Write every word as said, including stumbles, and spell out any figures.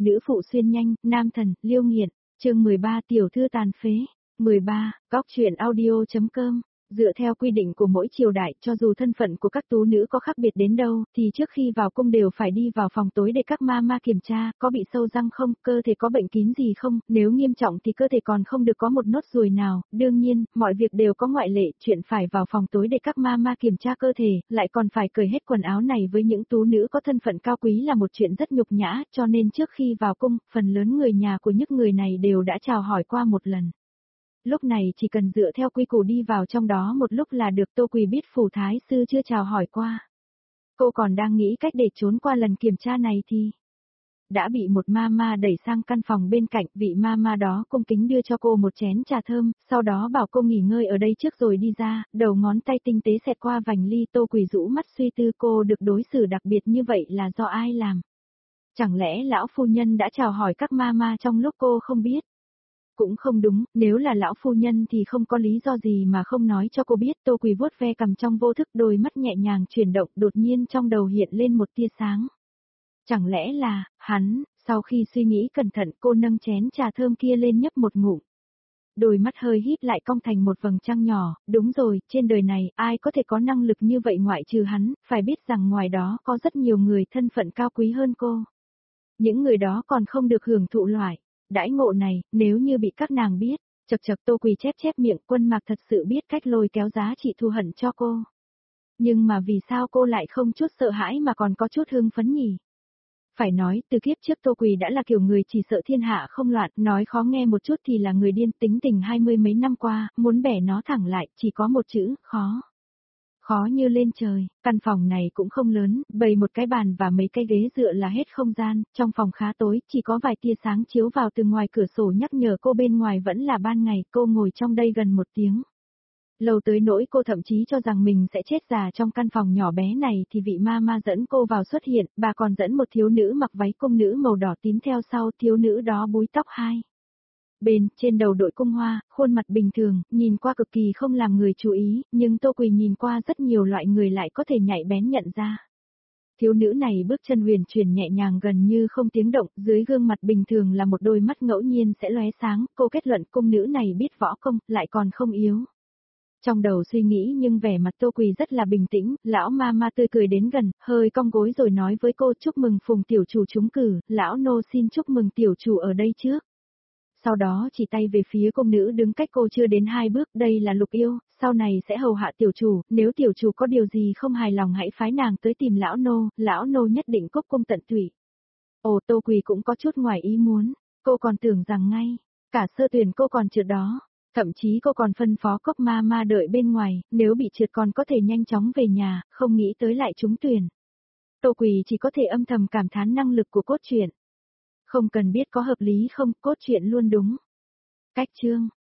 nữ phụ xuyên nhanh, nam thần, liêu nghiện, chương mười ba tiểu thư tàn phế, mười ba, góc truyện audio.com. Dựa theo quy định của mỗi triều đại, cho dù thân phận của các tú nữ có khác biệt đến đâu, thì trước khi vào cung đều phải đi vào phòng tối để các ma ma kiểm tra, có bị sâu răng không, cơ thể có bệnh kín gì không, nếu nghiêm trọng thì cơ thể còn không được có một nốt ruồi nào, đương nhiên, mọi việc đều có ngoại lệ, chuyện phải vào phòng tối để các ma ma kiểm tra cơ thể, lại còn phải cởi hết quần áo này với những tú nữ có thân phận cao quý là một chuyện rất nhục nhã, cho nên trước khi vào cung, phần lớn người nhà của những người này đều đã chào hỏi qua một lần. Lúc này chỉ cần dựa theo quy củ đi vào trong đó một lúc là được. Tô Quỳ biết phủ thái sư chưa chào hỏi qua. Cô còn đang nghĩ cách để trốn qua lần kiểm tra này thì đã bị một ma ma đẩy sang căn phòng bên cạnh. Vị ma ma đó cung kính đưa cho cô một chén trà thơm, sau đó bảo cô nghỉ ngơi ở đây trước rồi đi ra, đầu ngón tay tinh tế xẹt qua vành ly. Tô Quỳ rũ mắt suy tư, cô được đối xử đặc biệt như vậy là do ai làm? Chẳng lẽ lão phu nhân đã chào hỏi các ma ma trong lúc cô không biết? Cũng không đúng, nếu là lão phu nhân thì không có lý do gì mà không nói cho cô biết. Tô Quỳ vuốt ve cằm trong vô thức, đôi mắt nhẹ nhàng chuyển động, đột nhiên trong đầu hiện lên một tia sáng. Chẳng lẽ là, hắn, sau khi suy nghĩ cẩn thận cô nâng chén trà thơm kia lên nhấp một ngụm. Đôi mắt hơi híp lại cong thành một vầng trăng nhỏ, đúng rồi, trên đời này ai có thể có năng lực như vậy ngoại trừ hắn, phải biết rằng ngoài đó có rất nhiều người thân phận cao quý hơn cô. Những người đó còn không được hưởng thụ loại đãi ngộ này, nếu như bị các nàng biết, chật chật. Tô Quỳ chép chép miệng, Quân Mạc thật sự biết cách lôi kéo giá trị thù hận cho cô. Nhưng mà vì sao cô lại không chút sợ hãi mà còn có chút hưng phấn nhỉ? Phải nói, từ kiếp trước Tô Quỳ đã là kiểu người chỉ sợ thiên hạ không loạn, nói khó nghe một chút thì là người điên. Tính tình hai mươi mấy năm qua, muốn bẻ nó thẳng lại, chỉ có một chữ, khó. Khó như lên trời. Căn phòng này cũng không lớn, bày một cái bàn và mấy cái ghế dựa là hết không gian, trong phòng khá tối, chỉ có vài tia sáng chiếu vào từ ngoài cửa sổ nhắc nhở cô bên ngoài vẫn là ban ngày. Cô ngồi trong đây gần một tiếng. Lâu tới nỗi cô thậm chí cho rằng mình sẽ chết già trong căn phòng nhỏ bé này thì vị ma ma dẫn cô vào xuất hiện, bà còn dẫn một thiếu nữ mặc váy cung nữ màu đỏ tím theo sau. Thiếu nữ đó búi tóc hai bên, trên đầu đội cung hoa, khuôn mặt bình thường, nhìn qua cực kỳ không làm người chú ý, nhưng Tô Quỳ nhìn qua rất nhiều loại người lại có thể nhạy bén nhận ra. Thiếu nữ này bước chân huyền chuyển nhẹ nhàng gần như không tiếng động, dưới gương mặt bình thường là một đôi mắt ngẫu nhiên sẽ lóe sáng. Cô kết luận cung nữ này biết võ công, lại còn không yếu. Trong đầu suy nghĩ nhưng vẻ mặt Tô Quỳ rất là bình tĩnh. Lão ma ma tươi cười đến gần, hơi cong gối rồi nói với cô: chúc mừng Phùng tiểu chủ trúng cử, lão nô xin chúc mừng tiểu chủ ở đây trước. Sau đó chỉ tay về phía cung nữ đứng cách cô chưa đến hai bước, đây là Lục Yêu, sau này sẽ hầu hạ tiểu chủ, nếu tiểu chủ có điều gì không hài lòng hãy phái nàng tới tìm lão nô, lão nô nhất định cúc cung tận tụy. Ồ, Tô Quỳ cũng có chút ngoài ý muốn, cô còn tưởng rằng ngay cả sơ tuyển cô còn trượt đó, thậm chí cô còn phân phó Cốc ma ma đợi bên ngoài, nếu bị trượt còn có thể nhanh chóng về nhà, không nghĩ tới lại trúng tuyển. Tô Quỳ chỉ có thể âm thầm cảm thán năng lực của cốt truyện. Không cần biết có hợp lý không, cốt truyện luôn đúng. Cách chương